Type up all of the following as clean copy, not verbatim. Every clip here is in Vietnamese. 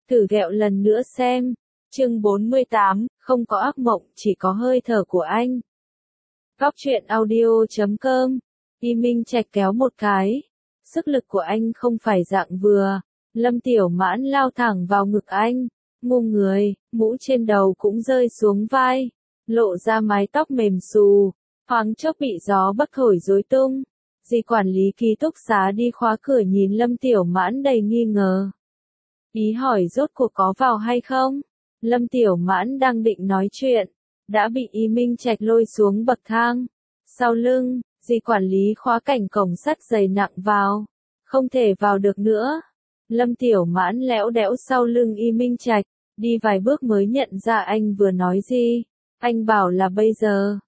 Thử ghẹo lần nữa xem. Chương 48, không có ác mộng, chỉ có hơi thở của anh. Góc truyện audio.com. Y Minh Trạch kéo một cái. Sức lực của anh không phải dạng vừa. Lâm Tiểu Mãn lao thẳng vào ngực anh. Ngu người, mũ trên đầu cũng rơi xuống vai. Lộ ra mái tóc mềm xù. Thoáng chốc bị gió bắc thổi rối tung. Dì quản lý ký túc xá đi khóa cửa nhìn Lâm Tiểu Mãn đầy nghi ngờ. Ý hỏi rốt cuộc có vào hay không? Lâm Tiểu Mãn đang định nói chuyện, đã bị Y Minh Trạch lôi xuống bậc thang. Sau lưng, dì quản lý khóa cảnh cổng sắt dày nặng vào, không thể vào được nữa. Lâm Tiểu Mãn lẽo đẽo sau lưng Y Minh Trạch, đi vài bước mới nhận ra anh vừa nói gì. Anh bảo là bây giờ.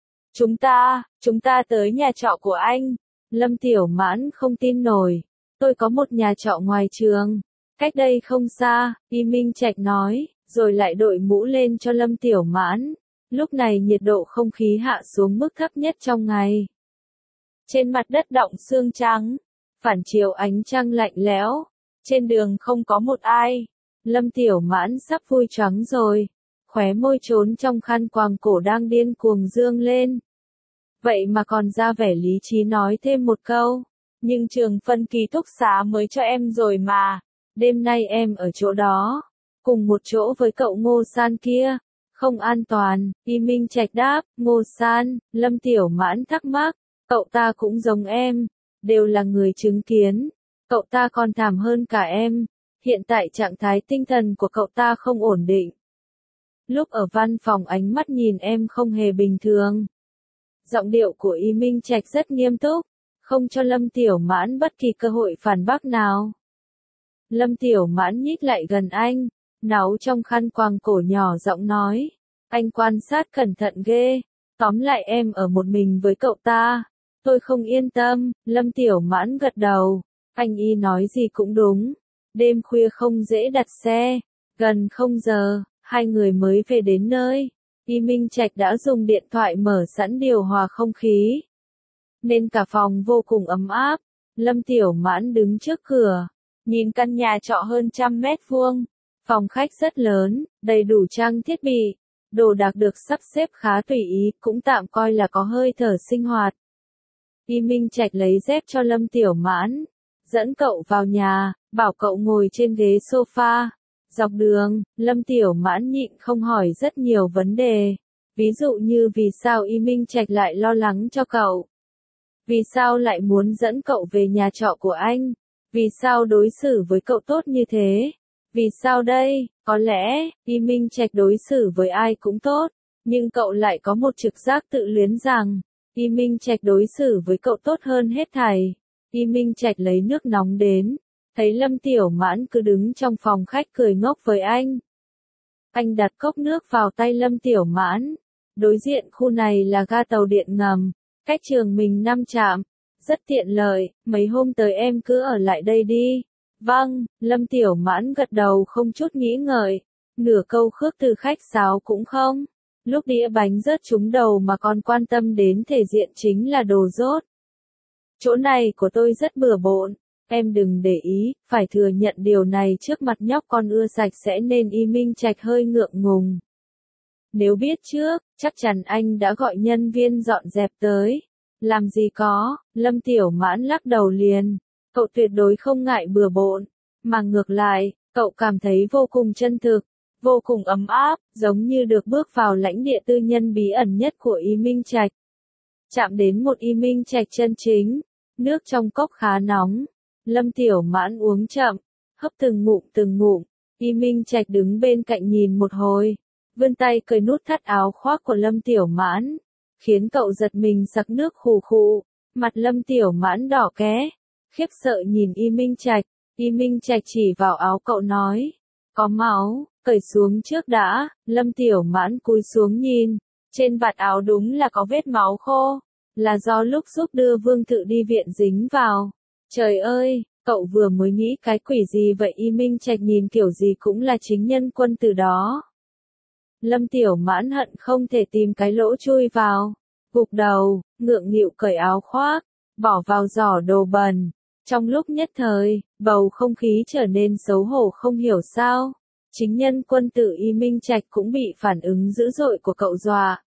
Chúng ta tới nhà trọ của anh. Lâm Tiểu Mãn không tin nổi. Tôi có một nhà trọ ngoài trường. Cách đây không xa, Y Minh Trạch nói, rồi lại đội mũ lên cho Lâm Tiểu Mãn. Lúc này nhiệt độ không khí hạ xuống mức thấp nhất trong ngày. Trên mặt đất đọng sương trắng, phản chiếu ánh trăng lạnh lẽo. Trên đường không có một ai. Lâm Tiểu Mãn sắp vui choáng rồi. Khóe môi trốn trong khăn quàng cổ đang điên cuồng dương lên. Vậy mà còn ra vẻ lý trí nói thêm một câu. Nhưng trường phân ký túc xá mới cho em rồi mà. Đêm nay em ở chỗ đó. Cùng một chỗ với cậu Ngô San kia. Không an toàn. Y Minh Trạch đáp. Ngô San. Lâm Tiểu Mãn thắc mắc. Cậu ta cũng giống em. Đều là người chứng kiến. Cậu ta còn thảm hơn cả em. Hiện tại trạng thái tinh thần của cậu ta không ổn định. Lúc ở văn phòng ánh mắt nhìn em không hề bình thường. Giọng điệu của Y Minh Trạch rất nghiêm túc, không cho Lâm Tiểu Mãn bất kỳ cơ hội phản bác nào. Lâm Tiểu Mãn nhích lại gần anh, náu trong khăn quàng cổ nhỏ giọng nói. Anh quan sát cẩn thận ghê, tóm lại em ở một mình với cậu ta. Tôi không yên tâm. Lâm Tiểu Mãn gật đầu. Anh Y nói gì cũng đúng. Đêm khuya không dễ đặt xe. Gần 0 giờ, hai người mới về đến nơi. Y Minh Trạch đã dùng điện thoại mở sẵn điều hòa không khí. Nên cả phòng vô cùng ấm áp. Lâm Tiểu Mãn đứng trước cửa. Nhìn căn nhà trọ hơn 100 mét vuông. Phòng khách rất lớn, đầy đủ trang thiết bị. Đồ đạc được sắp xếp khá tùy ý, cũng tạm coi là có hơi thở sinh hoạt. Y Minh Trạch lấy dép cho Lâm Tiểu Mãn. Dẫn cậu vào nhà, bảo cậu ngồi trên ghế sofa. Dọc đường, Lâm Tiểu Mãn nhịn không hỏi rất nhiều vấn đề. Ví dụ như vì sao Y Minh Trạch lại lo lắng cho cậu. Vì sao lại muốn dẫn cậu về nhà trọ của anh. Vì sao đối xử với cậu tốt như thế. Vì sao đây, có lẽ, Y Minh Trạch đối xử với ai cũng tốt. Nhưng cậu lại có một trực giác tự luyến rằng, Y Minh Trạch đối xử với cậu tốt hơn hết thảy. Y Minh Trạch lấy nước nóng đến. Thấy Lâm Tiểu Mãn cứ đứng trong phòng khách cười ngốc với anh. Anh đặt cốc nước vào tay Lâm Tiểu Mãn. Đối diện khu này là ga tàu điện ngầm, cách trường mình 5 trạm. Rất tiện lợi, mấy hôm tới em cứ ở lại đây đi. Vâng, Lâm Tiểu Mãn gật đầu không chút nghĩ ngợi. Nửa câu khước từ khách sáo cũng không. Lúc đĩa bánh rớt trúng đầu mà còn quan tâm đến thể diện chính là đồ dốt. Chỗ này của tôi rất bừa bộn. Em đừng để ý, phải thừa nhận điều này trước mặt nhóc con ưa sạch sẽ nên Y Minh Trạch hơi ngượng ngùng. Nếu biết trước, chắc chắn anh đã gọi nhân viên dọn dẹp tới. Làm gì có, Lâm Tiểu Mãn lắc đầu liền. Cậu tuyệt đối không ngại bừa bộn, mà ngược lại, cậu cảm thấy vô cùng chân thực, vô cùng ấm áp, giống như được bước vào lãnh địa tư nhân bí ẩn nhất của Y Minh Trạch. Chạm đến một Y Minh Trạch chân chính, nước trong cốc khá nóng. Lâm Tiểu Mãn uống chậm, hấp từng ngụm. Y Minh Trạch đứng bên cạnh nhìn một hồi, vươn tay cởi nút thắt áo khoác của Lâm Tiểu Mãn, khiến cậu giật mình sặc nước khù khụ. Mặt Lâm Tiểu Mãn đỏ ké, khiếp sợ nhìn Y Minh Trạch. Y Minh Trạch chỉ vào áo cậu nói, có máu, cởi xuống trước đã. Lâm Tiểu Mãn cúi xuống nhìn, trên vạt áo đúng là có vết máu khô, là do lúc giúp đưa Vương Tự đi viện dính vào. Trời ơi, cậu vừa mới nghĩ cái quỷ gì vậy. Y Minh Trạch nhìn kiểu gì cũng là chính nhân quân từ đó. Lâm Tiểu Mãn hận không thể tìm cái lỗ chui vào. Gục đầu, ngượng nghịu cởi áo khoác, bỏ vào giỏ đồ bẩn. Trong lúc nhất thời, bầu không khí trở nên xấu hổ không hiểu sao. Chính nhân quân tử Y Minh Trạch cũng bị phản ứng dữ dội của cậu dọa.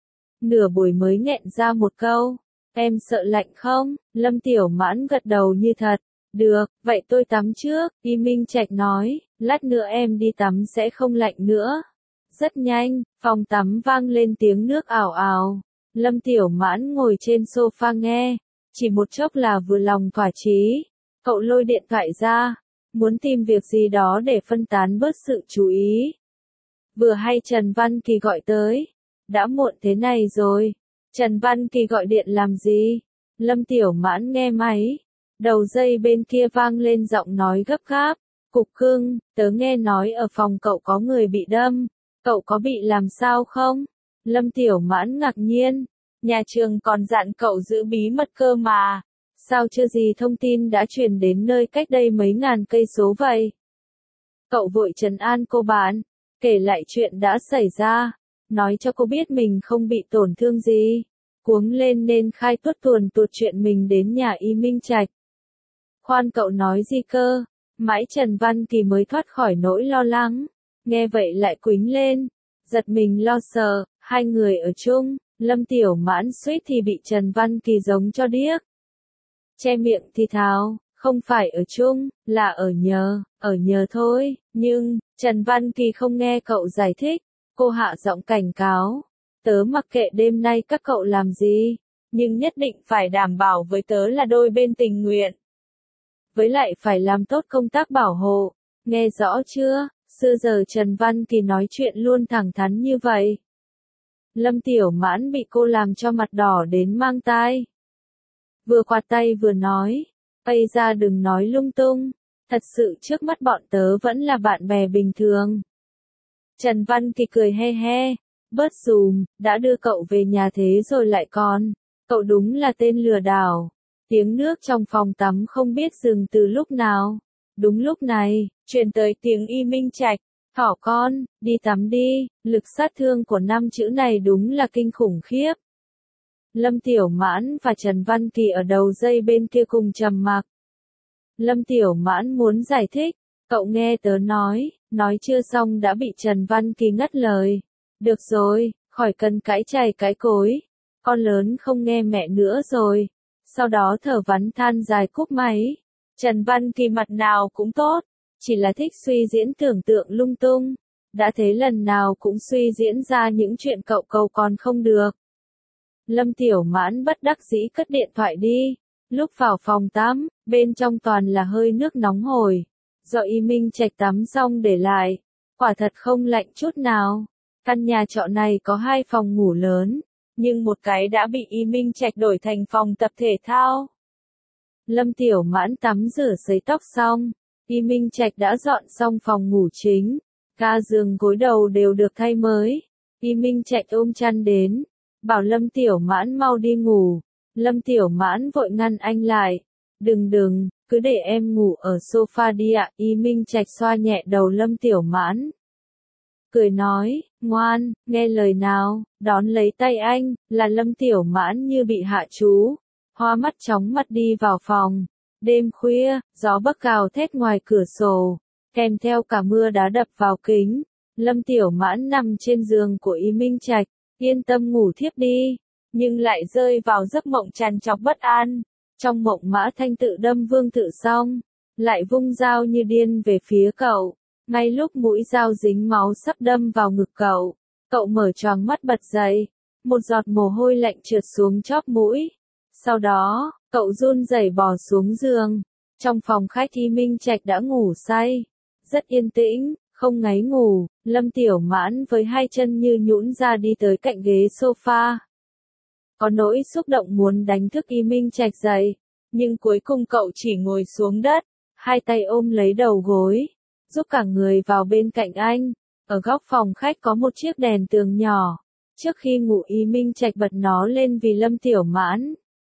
Nửa buổi mới nghẹn ra một câu, em sợ lạnh không? Lâm Tiểu Mãn gật đầu như thật. Được, vậy tôi tắm trước, Y Minh Trạch nói, lát nữa em đi tắm sẽ không lạnh nữa. Rất nhanh, phòng tắm vang lên tiếng nước ào ào. Lâm Tiểu Mãn ngồi trên sofa nghe, chỉ một chốc là vừa lòng thỏa chí. Cậu lôi điện thoại ra, muốn tìm việc gì đó để phân tán bớt sự chú ý. Vừa hay Trần Văn Kỳ gọi tới. Đã muộn thế này rồi. Trần Văn Kỳ gọi điện làm gì? Lâm Tiểu Mãn nghe máy. Đầu dây bên kia vang lên giọng nói gấp gáp. Cục cưng, tớ nghe nói ở phòng cậu có người bị đâm. Cậu có bị làm sao không? Lâm Tiểu Mãn ngạc nhiên. Nhà trường còn dặn cậu giữ bí mật cơ mà. Sao chưa gì thông tin đã truyền đến nơi cách đây mấy ngàn cây số vậy? Cậu vội trấn an cô bạn, kể lại chuyện đã xảy ra, nói cho cô biết mình không bị tổn thương gì. Cuống lên nên khai tuốt tuồn tuột chuyện mình đến nhà Y Minh Trạch. Khoan cậu nói gì cơ? Mãi Trần Văn Kỳ mới thoát khỏi nỗi lo lắng. Nghe vậy lại quýnh lên, giật mình lo sợ, hai người ở chung, Lâm Tiểu Mãn suýt thì bị Trần Văn Kỳ giống cho điếc. Che miệng thì thào, không phải ở chung, là ở nhờ thôi, nhưng, Trần Văn Kỳ không nghe cậu giải thích, cô hạ giọng cảnh cáo, tớ mặc kệ đêm nay các cậu làm gì, nhưng nhất định phải đảm bảo với tớ là đôi bên tình nguyện. Với lại phải làm tốt công tác bảo hộ, nghe rõ chưa, xưa giờ Trần Văn Kỳ nói chuyện luôn thẳng thắn như vậy. Lâm Tiểu Mãn bị cô làm cho mặt đỏ đến mang tai. Vừa quạt tay vừa nói, bây ra đừng nói lung tung, thật sự trước mắt bọn tớ vẫn là bạn bè bình thường. Trần Văn Kỳ cười he he, bớt dùm, đã đưa cậu về nhà thế rồi lại còn, cậu đúng là tên lừa đảo. Tiếng nước trong phòng tắm không biết dừng từ lúc nào. Đúng lúc này, truyền tới tiếng Y Minh Trạch, thỏ con, đi tắm đi, lực sát thương của 5 chữ này đúng là kinh khủng khiếp. Lâm Tiểu Mãn và Trần Văn Kỳ ở đầu dây bên kia cùng trầm mặc. Lâm Tiểu Mãn muốn giải thích, cậu nghe tớ nói chưa xong đã bị Trần Văn Kỳ ngắt lời. Được rồi, khỏi cần cãi chày cãi cối, con lớn không nghe mẹ nữa rồi. Sau đó thở vắn than dài cúp máy. Trần Văn Kỳ mặt nào cũng tốt, chỉ là thích suy diễn tưởng tượng lung tung. Đã thế lần nào cũng suy diễn ra những chuyện cậu cầu còn không được. Lâm Tiểu Mãn bất đắc dĩ cất điện thoại đi. Lúc vào phòng tắm, bên trong toàn là hơi nước nóng hổi. Do Y Minh Trạch tắm xong để lại. Quả thật không lạnh chút nào. Căn nhà trọ này có 2 phòng ngủ lớn, nhưng một cái đã bị Y Minh Trạch đổi thành phòng tập thể thao. Lâm Tiểu Mãn tắm rửa sấy tóc xong, Y Minh Trạch đã dọn xong phòng ngủ chính. Ga giường gối đầu đều được thay mới. Y Minh Trạch ôm chăn đến, bảo Lâm Tiểu Mãn mau đi ngủ. Lâm Tiểu Mãn vội ngăn anh lại. Đừng, cứ để em ngủ ở sofa đi ạ. Y Minh Trạch xoa nhẹ đầu Lâm Tiểu Mãn. Cười nói, ngoan, nghe lời nào, đón lấy tay anh, là Lâm Tiểu Mãn như bị hạ chú. Hoa mắt chóng mặt đi vào phòng. Đêm khuya, gió bấc gào thét ngoài cửa sổ, kèm theo cả mưa đá đập vào kính. Lâm Tiểu Mãn nằm trên giường của Y Minh Trạch, yên tâm ngủ thiếp đi, nhưng lại rơi vào giấc mộng trằn trọc bất an. Trong mộng Mã Thanh tự đâm Vương Tự xong, lại vung dao như điên về phía cậu. Ngay lúc mũi dao dính máu sắp đâm vào ngực cậu, cậu mở choàng mắt bật dậy, một giọt mồ hôi lạnh trượt xuống chóp mũi. Sau đó, cậu run rẩy bò xuống giường. Trong phòng khách Y Minh Trạch đã ngủ say, rất yên tĩnh, không ngáy ngủ. Lâm Tiểu Mãn với 2 chân như nhũn ra đi tới cạnh ghế sofa. Có nỗi xúc động muốn đánh thức Y Minh Trạch dậy, nhưng cuối cùng cậu chỉ ngồi xuống đất, 2 tay ôm lấy đầu gối, giúp cả người vào bên cạnh anh. Ở góc phòng khách có một chiếc đèn tường nhỏ. Trước khi ngủ Y Minh Trạch bật nó lên vì Lâm Tiểu Mãn.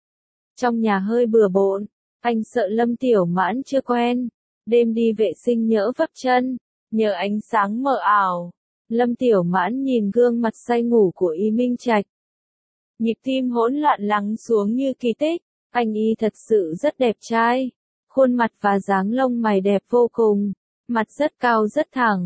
Trong nhà hơi bừa bộn, anh sợ Lâm Tiểu Mãn chưa quen, đêm đi vệ sinh nhỡ vấp chân, nhờ ánh sáng mờ ảo. Lâm Tiểu Mãn nhìn gương mặt say ngủ của Y Minh Trạch. Nhịp tim hỗn loạn lắng xuống như kỳ tích, anh y thật sự rất đẹp trai. Khuôn mặt và dáng lông mày đẹp vô cùng, mặt rất cao rất thẳng,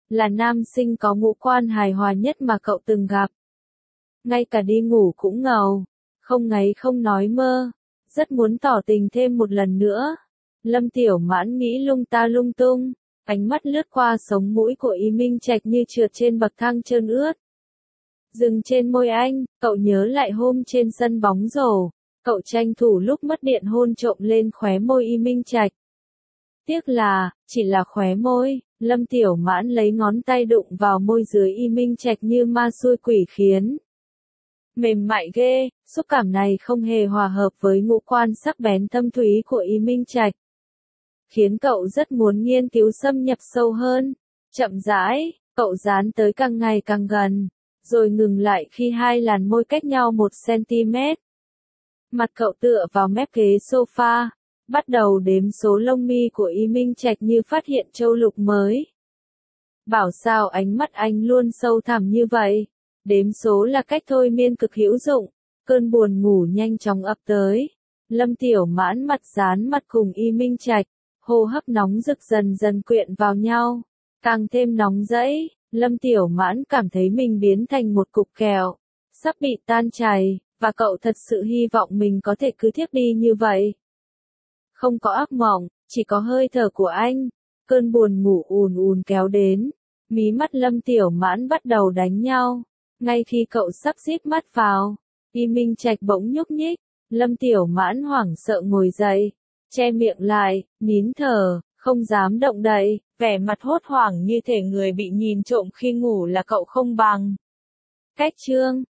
là nam sinh có ngũ quan hài hòa nhất mà cậu từng gặp. Ngay cả đi ngủ cũng ngầu, không ngáy không nói mơ, rất muốn tỏ tình thêm một lần nữa. Lâm Tiểu Mãn nghĩ lung ta lung tung, ánh mắt lướt qua sống mũi của Y Minh Trạch như trượt trên bậc thang trơn ướt. Dừng trên môi anh, cậu nhớ lại hôm trên sân bóng rổ, cậu tranh thủ lúc mất điện hôn trộm lên khóe môi Y Minh Trạch. Tiếc là, chỉ là khóe môi, Lâm Tiểu Mãn lấy ngón tay đụng vào môi dưới Y Minh Trạch như ma xui quỷ khiến. Mềm mại ghê, xúc cảm này không hề hòa hợp với ngũ quan sắc bén thâm thúy của Y Minh Trạch. Khiến cậu rất muốn nghiên cứu xâm nhập sâu hơn. Chậm rãi, cậu dán tới càng ngày càng gần, rồi ngừng lại khi hai làn môi cách nhau 1 cm. Mặt cậu tựa vào mép ghế sofa, bắt đầu đếm số lông mi của Y Minh Trạch như phát hiện châu lục mới. Bảo sao ánh mắt anh luôn sâu thẳm như vậy? Đếm số là cách thôi miên cực hữu dụng. Cơn buồn ngủ nhanh chóng ập tới. Lâm Tiểu Mãn mặt dán mặt cùng Y Minh Trạch, hô hấp nóng rực dần dần quyện vào nhau, càng thêm nóng rẫy. Lâm Tiểu Mãn cảm thấy mình biến thành một cục kẹo, sắp bị tan chảy, và cậu thật sự hy vọng mình có thể cứ thiếp đi như vậy. Không có ác mộng, chỉ có hơi thở của anh. Cơn buồn ngủ ùn ùn kéo đến, mí mắt Lâm Tiểu Mãn bắt đầu đánh nhau. Ngay khi cậu sắp híp mắt vào, Y Minh Trạch bỗng nhúc nhích. Lâm Tiểu Mãn hoảng sợ ngồi dậy, che miệng lại, nín thở, không dám động đậy, vẻ mặt hốt hoảng như thể người bị nhìn trộm khi ngủ là cậu không bằng. Cách chương